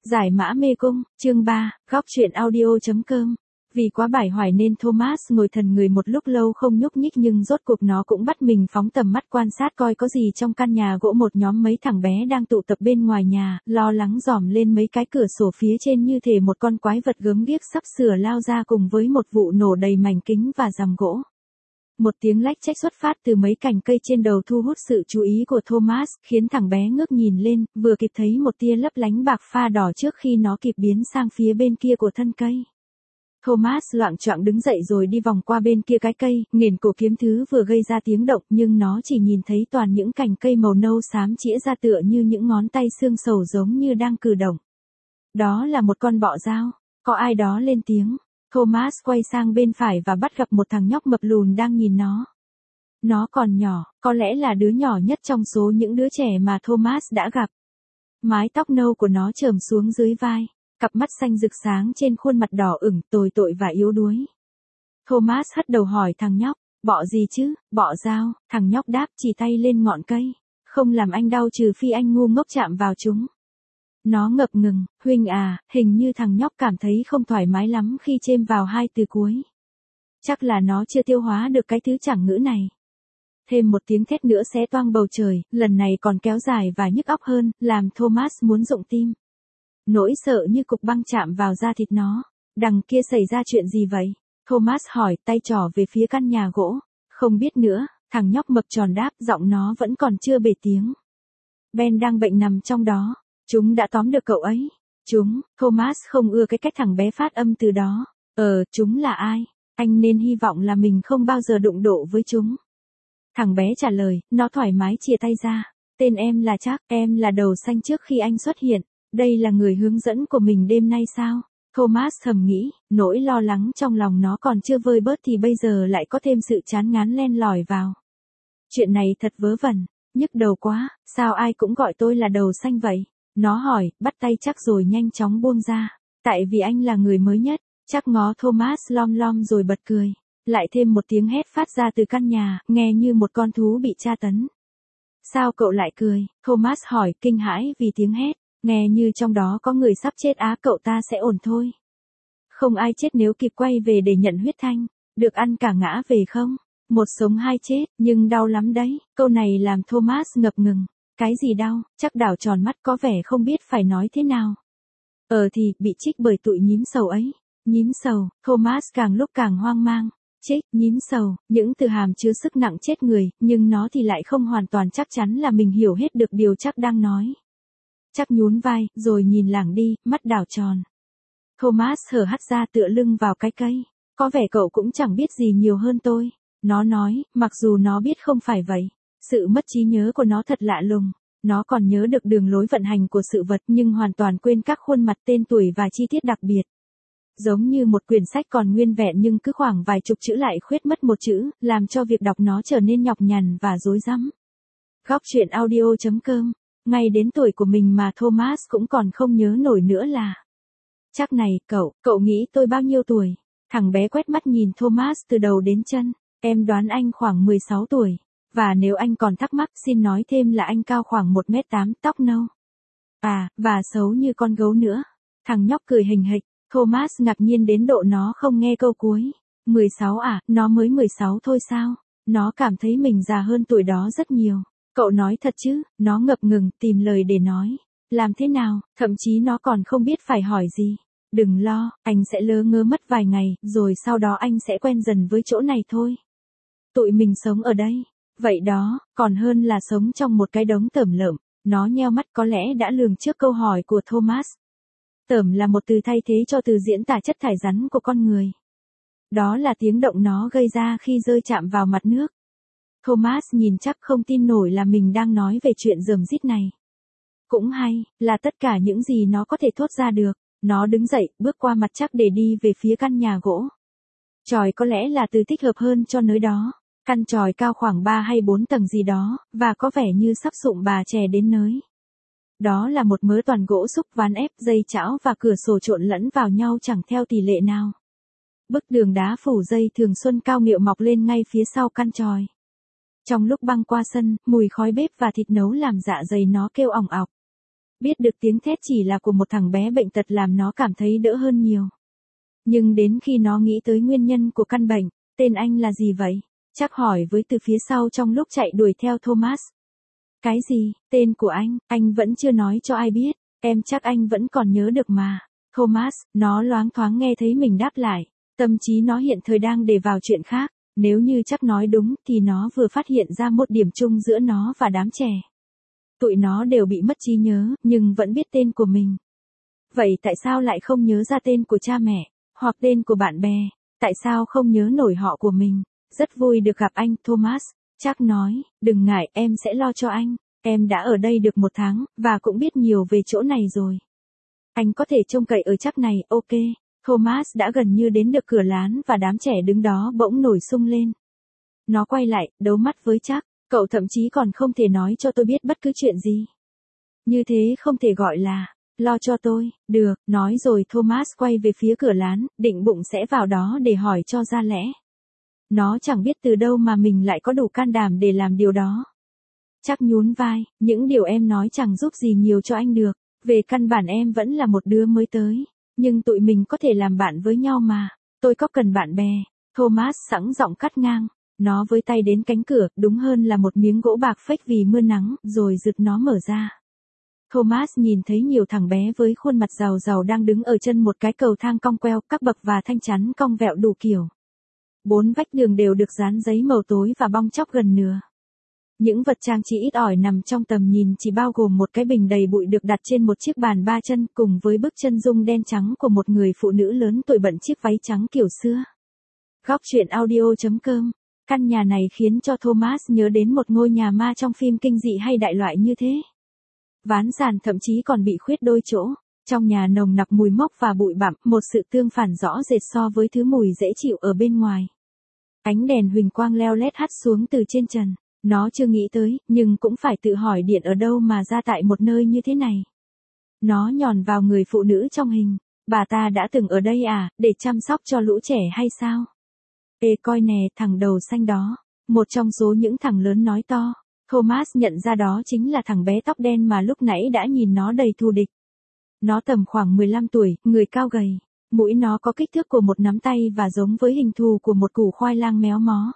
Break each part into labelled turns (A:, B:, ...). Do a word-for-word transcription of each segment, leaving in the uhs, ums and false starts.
A: Giải mã mê cung, chương ba, góc truyện audio.com. Vì quá bải hoài nên Thomas ngồi thần người một lúc lâu không nhúc nhích, nhưng rốt cuộc nó cũng bắt mình phóng tầm mắt quan sát coi có gì trong căn nhà gỗ. Một nhóm mấy thằng bé đang tụ tập bên ngoài nhà, lo lắng dòm lên mấy cái cửa sổ phía trên như thể một con quái vật gớm ghiếc sắp sửa lao ra, cùng với một vụ nổ đầy mảnh kính và rằm gỗ. Một tiếng lách chách xuất phát từ mấy cành cây trên đầu thu hút sự chú ý của Thomas, khiến thằng bé ngước nhìn lên, vừa kịp thấy một tia lấp lánh bạc pha đỏ trước khi nó kịp biến sang phía bên kia của thân cây. Thomas loạng choạng đứng dậy rồi đi vòng qua bên kia cái cây, nghiền cổ kiếm thứ vừa gây ra tiếng động, nhưng nó chỉ nhìn thấy toàn những cành cây màu nâu xám chĩa ra tựa như những ngón tay xương sầu giống như đang cử động. Đó là một con bọ dao. Có ai đó lên tiếng. Thomas quay sang bên phải và bắt gặp một thằng nhóc mập lùn đang nhìn nó. Nó còn nhỏ, có lẽ là đứa nhỏ nhất trong số những đứa trẻ mà Thomas đã gặp. Mái tóc nâu của nó chởm xuống dưới vai, cặp mắt xanh rực sáng trên khuôn mặt đỏ ửng, tồi tội và yếu đuối. Thomas hất đầu hỏi thằng nhóc, bọ gì chứ? Bọ dao. Thằng nhóc đáp, chỉ tay lên ngọn cây. Không làm anh đau trừ phi anh ngu ngốc chạm vào chúng. Nó ngập ngừng, huynh à, hình như thằng nhóc cảm thấy không thoải mái lắm khi chêm vào hai từ cuối. Chắc là nó chưa tiêu hóa được cái thứ chẳng ngữ này. Thêm một tiếng thét nữa xé toang bầu trời, lần này còn kéo dài và nhức óc hơn, làm Thomas muốn rụng tim. Nỗi sợ như cục băng chạm vào da thịt nó. Đằng kia xảy ra chuyện gì vậy? Thomas hỏi, tay trỏ về phía căn nhà gỗ. Không biết nữa, thằng nhóc mập tròn đáp, giọng nó vẫn còn chưa bể tiếng. Ben đang bệnh nằm trong đó. Chúng đã tóm được cậu ấy. Chúng, Thomas không ưa cái cách thằng bé phát âm từ đó. Ờ, chúng là ai? Anh nên hy vọng là mình không bao giờ đụng độ với chúng. Thằng bé trả lời, nó thoải mái chìa tay ra. Tên em là Chắc, em là đầu xanh trước khi anh xuất hiện. Đây là người hướng dẫn của mình đêm nay sao? Thomas thầm nghĩ, nỗi lo lắng trong lòng nó còn chưa vơi bớt thì bây giờ lại có thêm sự chán ngán len lỏi vào. Chuyện này thật vớ vẩn, nhức đầu quá, sao ai cũng gọi tôi là đầu xanh vậy? Nó hỏi, bắt tay Chắc rồi nhanh chóng buông ra. Tại vì anh là người mới nhất. Chắc ngó Thomas lom lom rồi bật cười. Lại thêm một tiếng hét phát ra từ căn nhà, nghe như một con thú bị tra tấn. Sao cậu lại cười? Thomas hỏi, kinh hãi vì tiếng hét. Nghe như trong đó có người sắp chết á. Cậu ta sẽ ổn thôi. Không ai chết nếu kịp quay về để nhận huyết thanh. Được ăn cả ngã về không? Một sống hai chết, nhưng đau lắm đấy. Câu này làm Thomas ngập ngừng. Cái gì đau? Chắc đảo tròn mắt có vẻ không biết phải nói thế nào. Ờ thì, bị trích bởi tụi nhím sầu ấy. Nhím sầu, Thomas càng lúc càng hoang mang. Trích, nhím sầu, những từ hàm chứa sức nặng chết người, nhưng nó thì lại không hoàn toàn chắc chắn là mình hiểu hết được điều Chắc đang nói. Chắc nhún vai, rồi nhìn lảng đi, mắt đảo tròn. Thomas hở hắt ra tựa lưng vào cái cây. Có vẻ cậu cũng chẳng biết gì nhiều hơn tôi. Nó nói, mặc dù nó biết không phải vậy. Sự mất trí nhớ của nó thật lạ lùng. Nó còn nhớ được đường lối vận hành của sự vật nhưng hoàn toàn quên các khuôn mặt, tên tuổi và chi tiết đặc biệt. Giống như một quyển sách còn nguyên vẹn nhưng cứ khoảng vài chục chữ lại khuyết mất một chữ, làm cho việc đọc nó trở nên nhọc nhằn và rối rắm. Góc truyện audio.com. Ngay đến tuổi của mình mà Thomas cũng còn không nhớ nổi nữa là. Chắc này, cậu, cậu nghĩ tôi bao nhiêu tuổi? Thằng bé quét mắt nhìn Thomas từ đầu đến chân. Em đoán anh khoảng mười sáu tuổi. Và nếu anh còn thắc mắc, xin nói thêm là anh cao khoảng một mét tám, tóc nâu. À, và xấu như con gấu nữa. Thằng nhóc cười hình hịch. Thomas ngạc nhiên đến độ nó không nghe câu cuối. mười sáu à, nó mới mười sáu thôi sao? Nó cảm thấy mình già hơn tuổi đó rất nhiều. Cậu nói thật chứ? Nó ngập ngừng, tìm lời để nói. Làm thế nào? Thậm chí nó còn không biết phải hỏi gì. Đừng lo, anh sẽ lơ ngơ mất vài ngày, rồi sau đó anh sẽ quen dần với chỗ này thôi. Tụi mình sống ở đây. Vậy đó, còn hơn là sống trong một cái đống tởm lợm. Nó nheo mắt, có lẽ đã lường trước câu hỏi của Thomas. Tởm là một từ thay thế cho từ diễn tả chất thải rắn của con người. Đó là tiếng động nó gây ra khi rơi chạm vào mặt nước. Thomas nhìn Chắc không tin nổi là mình đang nói về chuyện rườm rít này. Cũng hay, là tất cả những gì nó có thể thốt ra được. Nó đứng dậy, bước qua mặt Chắc để đi về phía căn nhà gỗ. Chòi có lẽ là từ thích hợp hơn cho nơi đó. Căn chòi cao khoảng ba hay bốn tầng gì đó, và có vẻ như sắp sụng bà chè đến nới. Đó là một mớ toàn gỗ xúc, ván ép, dây chảo và cửa sổ trộn lẫn vào nhau chẳng theo tỷ lệ nào. Bức tường đá phủ dây thường xuân cao nghịu mọc lên ngay phía sau căn chòi. Trong lúc băng qua sân, mùi khói bếp và thịt nấu làm dạ dày nó kêu ỏng ọc. Biết được tiếng thét chỉ là của một thằng bé bệnh tật làm nó cảm thấy đỡ hơn nhiều. Nhưng đến khi nó nghĩ tới nguyên nhân của căn bệnh, tên anh là gì vậy? Chắc hỏi với từ phía sau trong lúc chạy đuổi theo Thomas. Cái gì, tên của anh, anh vẫn chưa nói cho ai biết, em chắc anh vẫn còn nhớ được mà. Thomas, nó loáng thoáng nghe thấy mình đáp lại, tâm trí nó hiện thời đang để vào chuyện khác, nếu như chắc nói đúng thì nó vừa phát hiện ra một điểm chung giữa nó và đám trẻ. Tụi nó đều bị mất trí nhớ, nhưng vẫn biết tên của mình. Vậy tại sao lại không nhớ ra tên của cha mẹ, hoặc tên của bạn bè, tại sao không nhớ nổi họ của mình? Rất vui được gặp anh, Thomas. Chắc nói, đừng ngại, em sẽ lo cho anh. Em đã ở đây được một tháng, và cũng biết nhiều về chỗ này rồi. Anh có thể trông cậy ở chắc này, ok. Thomas đã gần như đến được cửa lán và đám trẻ đứng đó bỗng nổi sung lên. Nó quay lại, đấu mắt với Chắc. Cậu thậm chí còn không thể nói cho tôi biết bất cứ chuyện gì. Như thế không thể gọi là lo cho tôi. Được, nói rồi Thomas quay về phía cửa lán, định bụng sẽ vào đó để hỏi cho ra lẽ. Nó chẳng biết từ đâu mà mình lại có đủ can đảm để làm điều đó. Chắc nhún vai, những điều em nói chẳng giúp gì nhiều cho anh được. Về căn bản em vẫn là một đứa mới tới. Nhưng tụi mình có thể làm bạn với nhau mà. Tôi có cần bạn bè. Thomas sẵn giọng cắt ngang. Nó với tay đến cánh cửa, đúng hơn là một miếng gỗ bạc phếch vì mưa nắng, rồi giựt nó mở ra. Thomas nhìn thấy nhiều thằng bé với khuôn mặt giàu giàu đang đứng ở chân một cái cầu thang cong queo, các bậc và thanh chắn cong vẹo đủ kiểu. Bốn vách đường đều được dán giấy màu tối và bong tróc gần nửa. Những vật trang trí ít ỏi nằm trong tầm nhìn chỉ bao gồm một cái bình đầy bụi được đặt trên một chiếc bàn ba chân cùng với bức chân dung đen trắng của một người phụ nữ lớn tuổi bận chiếc váy trắng kiểu xưa. Góc truyện audio chấm com. Căn nhà này khiến cho Thomas nhớ đến một ngôi nhà ma trong phim kinh dị hay đại loại như thế. Ván sàn thậm chí còn bị khuyết đôi chỗ. Trong nhà nồng nặc mùi mốc và bụi bặm, một sự tương phản rõ rệt so với thứ mùi dễ chịu ở bên ngoài. Ánh đèn huỳnh quang leo lét hắt xuống từ trên trần. Nó chưa nghĩ tới, nhưng cũng phải tự hỏi điện ở đâu mà ra tại một nơi như thế này. Nó nhòn vào người phụ nữ trong hình. Bà ta đã từng ở đây à, để chăm sóc cho lũ trẻ hay sao? Ê coi nè, thằng đầu xanh đó. Một trong số những thằng lớn nói to. Thomas nhận ra đó chính là thằng bé tóc đen mà lúc nãy đã nhìn nó đầy thù địch. Nó tầm khoảng mười lăm tuổi, người cao gầy. Mũi nó có kích thước của một nắm tay và giống với hình thù của một củ khoai lang méo mó.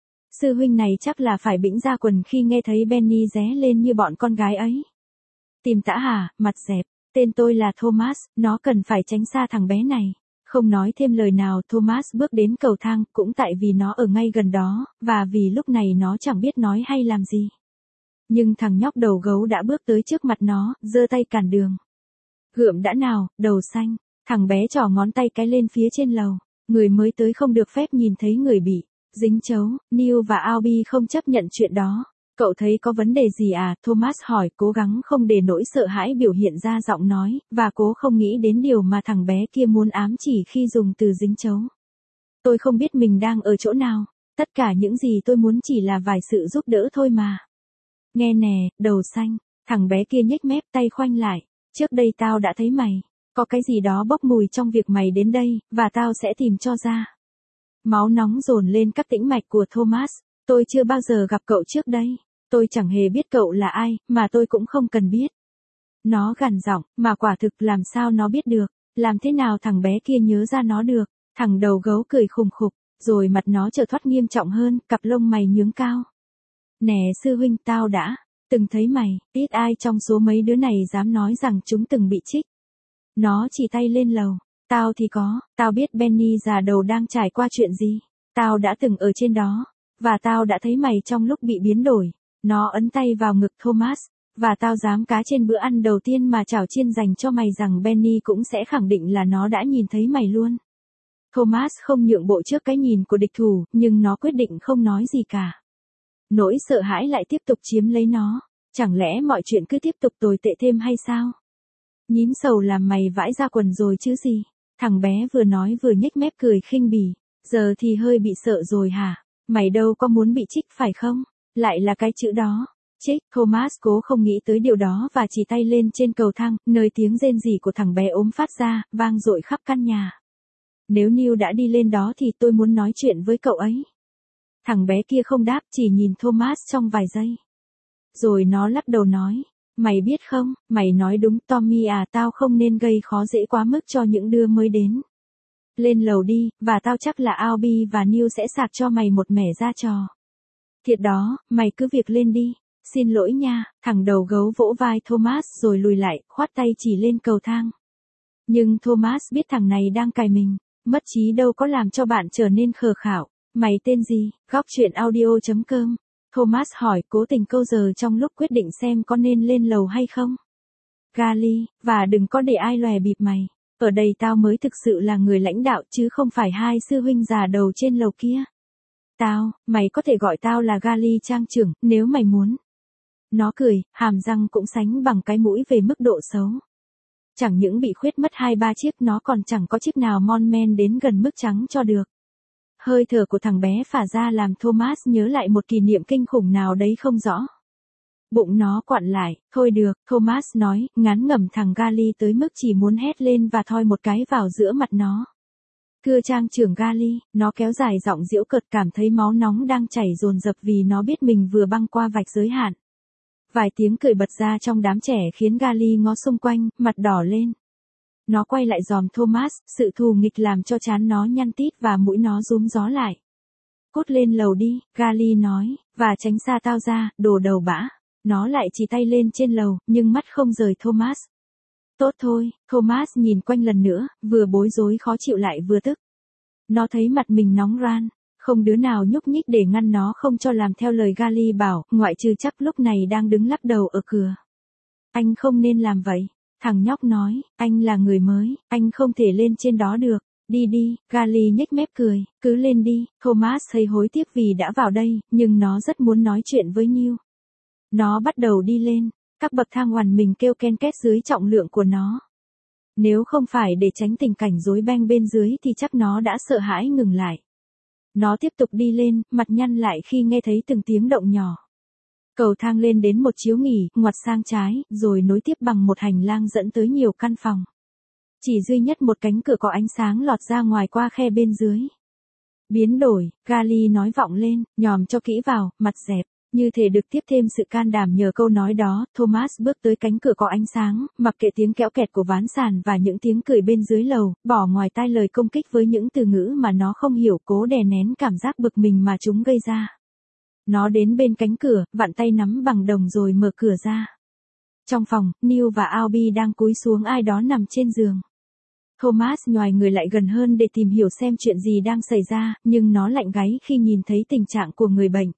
A: Sư huynh này chắc là phải bĩnh ra quần khi nghe thấy Benny ré lên như bọn con gái ấy. Tìm tã hả, mặt dẹp. Tên tôi là Thomas, nó cần phải tránh xa thằng bé này. Không nói thêm lời nào, Thomas bước đến cầu thang, cũng tại vì nó ở ngay gần đó, và vì lúc này nó chẳng biết nói hay làm gì. Nhưng thằng nhóc đầu gấu đã bước tới trước mặt nó, giơ tay cản đường. Gượm đã nào, đầu xanh. Thằng bé trỏ ngón tay cái lên phía trên lầu. Người mới tới không được phép nhìn thấy người bị dính chấu. Neil và Albie không chấp nhận chuyện đó. Cậu thấy có vấn đề gì à? Thomas hỏi, cố gắng không để nỗi sợ hãi biểu hiện ra giọng nói, và cố không nghĩ đến điều mà thằng bé kia muốn ám chỉ khi dùng từ dính chấu. Tôi không biết mình đang ở chỗ nào. Tất cả những gì tôi muốn chỉ là vài sự giúp đỡ thôi mà. Nghe nè, đầu xanh. Thằng bé kia nhếch mép, tay khoanh lại. Trước đây tao đã thấy mày. Có cái gì đó bốc mùi trong việc mày đến đây, và tao sẽ tìm cho ra. Máu nóng dồn lên các tĩnh mạch của Thomas. Tôi chưa bao giờ gặp cậu trước đây. Tôi chẳng hề biết cậu là ai, mà tôi cũng không cần biết. Nó gằn giọng, mà quả thực làm sao nó biết được, làm thế nào thằng bé kia nhớ ra nó được. Thằng đầu gấu cười khùng khục, rồi mặt nó trở thoát nghiêm trọng hơn, cặp lông mày nhướng cao. Nè sư huynh, tao đã từng thấy mày, ít ai trong số mấy đứa này dám nói rằng chúng từng bị trích. Nó chỉ tay lên lầu. Tao thì có, tao biết Benny già đầu đang trải qua chuyện gì. Tao đã từng ở trên đó, và tao đã thấy mày trong lúc bị biến đổi. Nó ấn tay vào ngực Thomas, và tao dám cá trên bữa ăn đầu tiên mà chảo chiên dành cho mày rằng Benny cũng sẽ khẳng định là nó đã nhìn thấy mày luôn. Thomas không nhượng bộ trước cái nhìn của địch thủ, nhưng nó quyết định không nói gì cả. Nỗi sợ hãi lại tiếp tục chiếm lấy nó. Chẳng lẽ mọi chuyện cứ tiếp tục tồi tệ thêm hay sao? Nhím sầu làm mày vãi ra quần rồi chứ gì? Thằng bé vừa nói vừa nhếch mép cười khinh bỉ. Giờ thì hơi bị sợ rồi hả? Mày đâu có muốn bị trích phải không? Lại là cái chữ đó. Trích. Thomas cố không nghĩ tới điều đó và chỉ tay lên trên cầu thang, nơi tiếng rên rỉ của thằng bé ốm phát ra, vang dội khắp căn nhà. Nếu Neil đã đi lên đó thì tôi muốn nói chuyện với cậu ấy. Thằng bé kia không đáp, chỉ nhìn Thomas trong vài giây. Rồi nó lắc đầu nói. Mày biết không, mày nói đúng Tommy à, tao không nên gây khó dễ quá mức cho những đứa mới đến. Lên lầu đi, và tao chắc là Albie và Neil sẽ sạc cho mày một mẻ ra trò. Thiệt đó, mày cứ việc lên đi. Xin lỗi nha, thằng đầu gấu vỗ vai Thomas rồi lùi lại, khoát tay chỉ lên cầu thang. Nhưng Thomas biết thằng này đang cài mình, mất trí đâu có làm cho bạn trở nên khờ khảo. Mày tên gì? Góc chuyện audio chấm com. Thomas hỏi cố tình câu giờ trong lúc quyết định xem có nên lên lầu hay không. Gali, và đừng có để ai lòe bịp mày. Ở đây tao mới thực sự là người lãnh đạo chứ không phải hai sư huynh già đầu trên lầu kia. Tao, mày có thể gọi tao là Gali trang trưởng, nếu mày muốn. Nó cười, hàm răng cũng sánh bằng cái mũi về mức độ xấu. Chẳng những bị khuyết mất hai ba chiếc, nó còn chẳng có chiếc nào mon men đến gần mức trắng cho được. Hơi thở của thằng bé phả ra làm Thomas nhớ lại một kỷ niệm kinh khủng nào đấy không rõ. Bụng nó quặn lại, thôi được, Thomas nói, ngán ngẩm thằng Gali tới mức chỉ muốn hét lên và thoi một cái vào giữa mặt nó. Thưa trang trưởng Gali, nó kéo dài giọng giễu cợt, cảm thấy máu nóng đang chảy dồn dập vì nó biết mình vừa băng qua vạch giới hạn. Vài tiếng cười bật ra trong đám trẻ khiến Gali ngó xung quanh, mặt đỏ lên. Nó quay lại dòm Thomas, sự thù nghịch làm cho trán nó nhăn tít và mũi nó rúm gió lại. Cút lên lầu đi, Gali nói, và tránh xa tao ra, đồ đầu bã. Nó lại chỉ tay lên trên lầu, nhưng mắt không rời Thomas. Tốt thôi, Thomas nhìn quanh lần nữa, vừa bối rối khó chịu lại vừa tức. Nó thấy mặt mình nóng ran, không đứa nào nhúc nhích để ngăn nó không cho làm theo lời Gali bảo, ngoại trừ chắc lúc này đang đứng lắc đầu ở cửa. Anh không nên làm vậy. Thằng nhóc nói, anh là người mới, anh không thể lên trên đó được. Đi đi, Gali nhếch mép cười, cứ lên đi. Thomas thấy hối tiếc vì đã vào đây, nhưng nó rất muốn nói chuyện với Neil. Nó bắt đầu đi lên, các bậc thang oằn mình kêu ken két dưới trọng lượng của nó. Nếu không phải để tránh tình cảnh rối beng bên dưới thì chắc nó đã sợ hãi ngừng lại. Nó tiếp tục đi lên, mặt nhăn lại khi nghe thấy từng tiếng động nhỏ. Cầu thang lên đến một chiếu nghỉ, ngoặt sang trái, rồi nối tiếp bằng một hành lang dẫn tới nhiều căn phòng. Chỉ duy nhất một cánh cửa có ánh sáng lọt ra ngoài qua khe bên dưới. Biến đổi, Gali nói vọng lên, nhòm cho kỹ vào, mặt dẹp. Như thể được tiếp thêm sự can đảm nhờ câu nói đó, Thomas bước tới cánh cửa có ánh sáng, mặc kệ tiếng kéo kẹt của ván sàn và những tiếng cười bên dưới lầu, bỏ ngoài tai lời công kích với những từ ngữ mà nó không hiểu, cố đè nén cảm giác bực mình mà chúng gây ra. Nó đến bên cánh cửa, vặn tay nắm bằng đồng rồi mở cửa ra. Trong phòng, Neil và Albie đang cúi xuống ai đó nằm trên giường. Thomas nhoài người lại gần hơn để tìm hiểu xem chuyện gì đang xảy ra, nhưng nó lạnh gáy khi nhìn thấy tình trạng của người bệnh.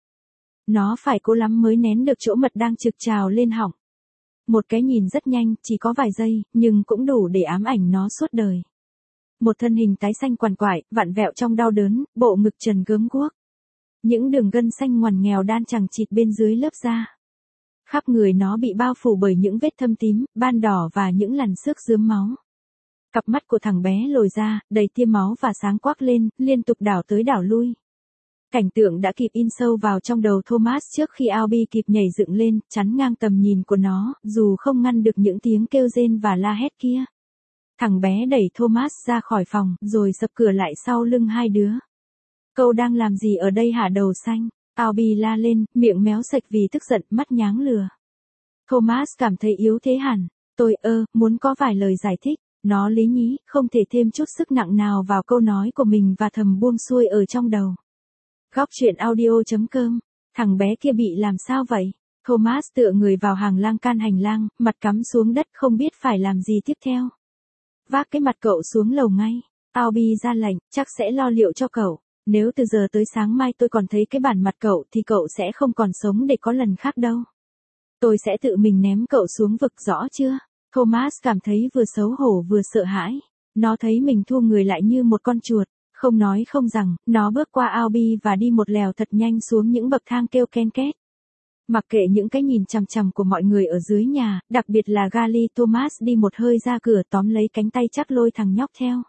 A: Nó phải cố lắm mới nén được chỗ mật đang trực trào lên họng. Một cái nhìn rất nhanh, chỉ có vài giây, nhưng cũng đủ để ám ảnh nó suốt đời. Một thân hình tái xanh quằn quại, vặn vẹo trong đau đớn, bộ ngực trần gớm guốc. Những đường gân xanh ngoằn nghèo đan chằng chịt bên dưới lớp da. Khắp người nó bị bao phủ bởi những vết thâm tím, ban đỏ và những lằn xước rướm máu. Cặp mắt của thằng bé lồi ra, đầy tia máu và sáng quắc lên, liên tục đảo tới đảo lui. Cảnh tượng đã kịp in sâu vào trong đầu Thomas trước khi Albie kịp nhảy dựng lên, chắn ngang tầm nhìn của nó, dù không ngăn được những tiếng kêu rên và la hét kia. Thằng bé đẩy Thomas ra khỏi phòng, rồi sập cửa lại sau lưng hai đứa. Cậu đang làm gì ở đây hả đầu xanh? Albie la lên, miệng méo sạch vì tức giận, mắt nháng lừa. Thomas cảm thấy yếu thế hẳn. Tôi ơ, muốn có vài lời giải thích. Nó lý nhí, không thể thêm chút sức nặng nào vào câu nói của mình và thầm buông xuôi ở trong đầu. Góc chuyện audio chấm com. Thằng bé kia bị làm sao vậy? Thomas tựa người vào hàng lan can hành lang, mặt cắm xuống đất không biết phải làm gì tiếp theo. Vác cái mặt cậu xuống lầu ngay. Albie ra lệnh, chắc sẽ lo liệu cho cậu. Nếu từ giờ tới sáng mai tôi còn thấy cái bản mặt cậu thì cậu sẽ không còn sống để có lần khác đâu. Tôi sẽ tự mình ném cậu xuống vực, rõ chưa? Thomas cảm thấy vừa xấu hổ vừa sợ hãi. Nó thấy mình thu người lại như một con chuột. Không nói không rằng, nó bước qua Albie và đi một lèo thật nhanh xuống những bậc thang kêu ken két. Mặc kệ những cái nhìn chằm chằm của mọi người ở dưới nhà, đặc biệt là Gali, Thomas đi một hơi ra cửa tóm lấy cánh tay chắc lôi thằng nhóc theo.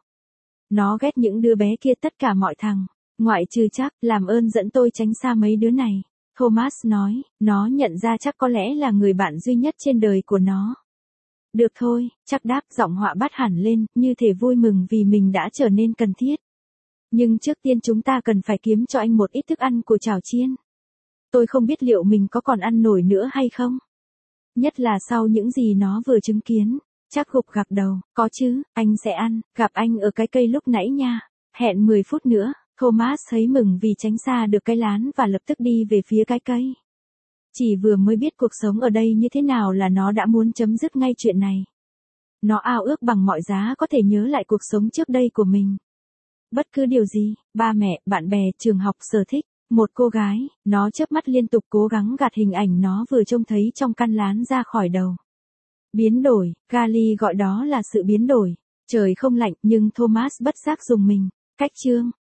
A: Nó ghét những đứa bé kia tất cả mọi thằng. Ngoại trừ chắc, làm ơn dẫn tôi tránh xa mấy đứa này. Thomas nói, nó nhận ra chắc có lẽ là người bạn duy nhất trên đời của nó. Được thôi, chắc đáp, giọng họa bắt hẳn lên, như thể vui mừng vì mình đã trở nên cần thiết. Nhưng trước tiên chúng ta cần phải kiếm cho anh một ít thức ăn của chảo chiên. Tôi không biết liệu mình có còn ăn nổi nữa hay không. Nhất là sau những gì nó vừa chứng kiến. Chắc gục gặc đầu, có chứ, anh sẽ ăn, gặp anh ở cái cây lúc nãy nha. Hẹn mười phút nữa, Thomas thấy mừng vì tránh xa được cái lán và lập tức đi về phía cái cây. Chỉ vừa mới biết cuộc sống ở đây như thế nào là nó đã muốn chấm dứt ngay chuyện này. Nó ao ước bằng mọi giá có thể nhớ lại cuộc sống trước đây của mình. Bất cứ điều gì, ba mẹ, bạn bè, trường học, sở thích, một cô gái, nó chớp mắt liên tục cố gắng gạt hình ảnh nó vừa trông thấy trong căn lán ra khỏi đầu. Biến đổi, Gali gọi đó là sự biến đổi. Trời không lạnh nhưng Thomas bất giác rùng mình. Cách chương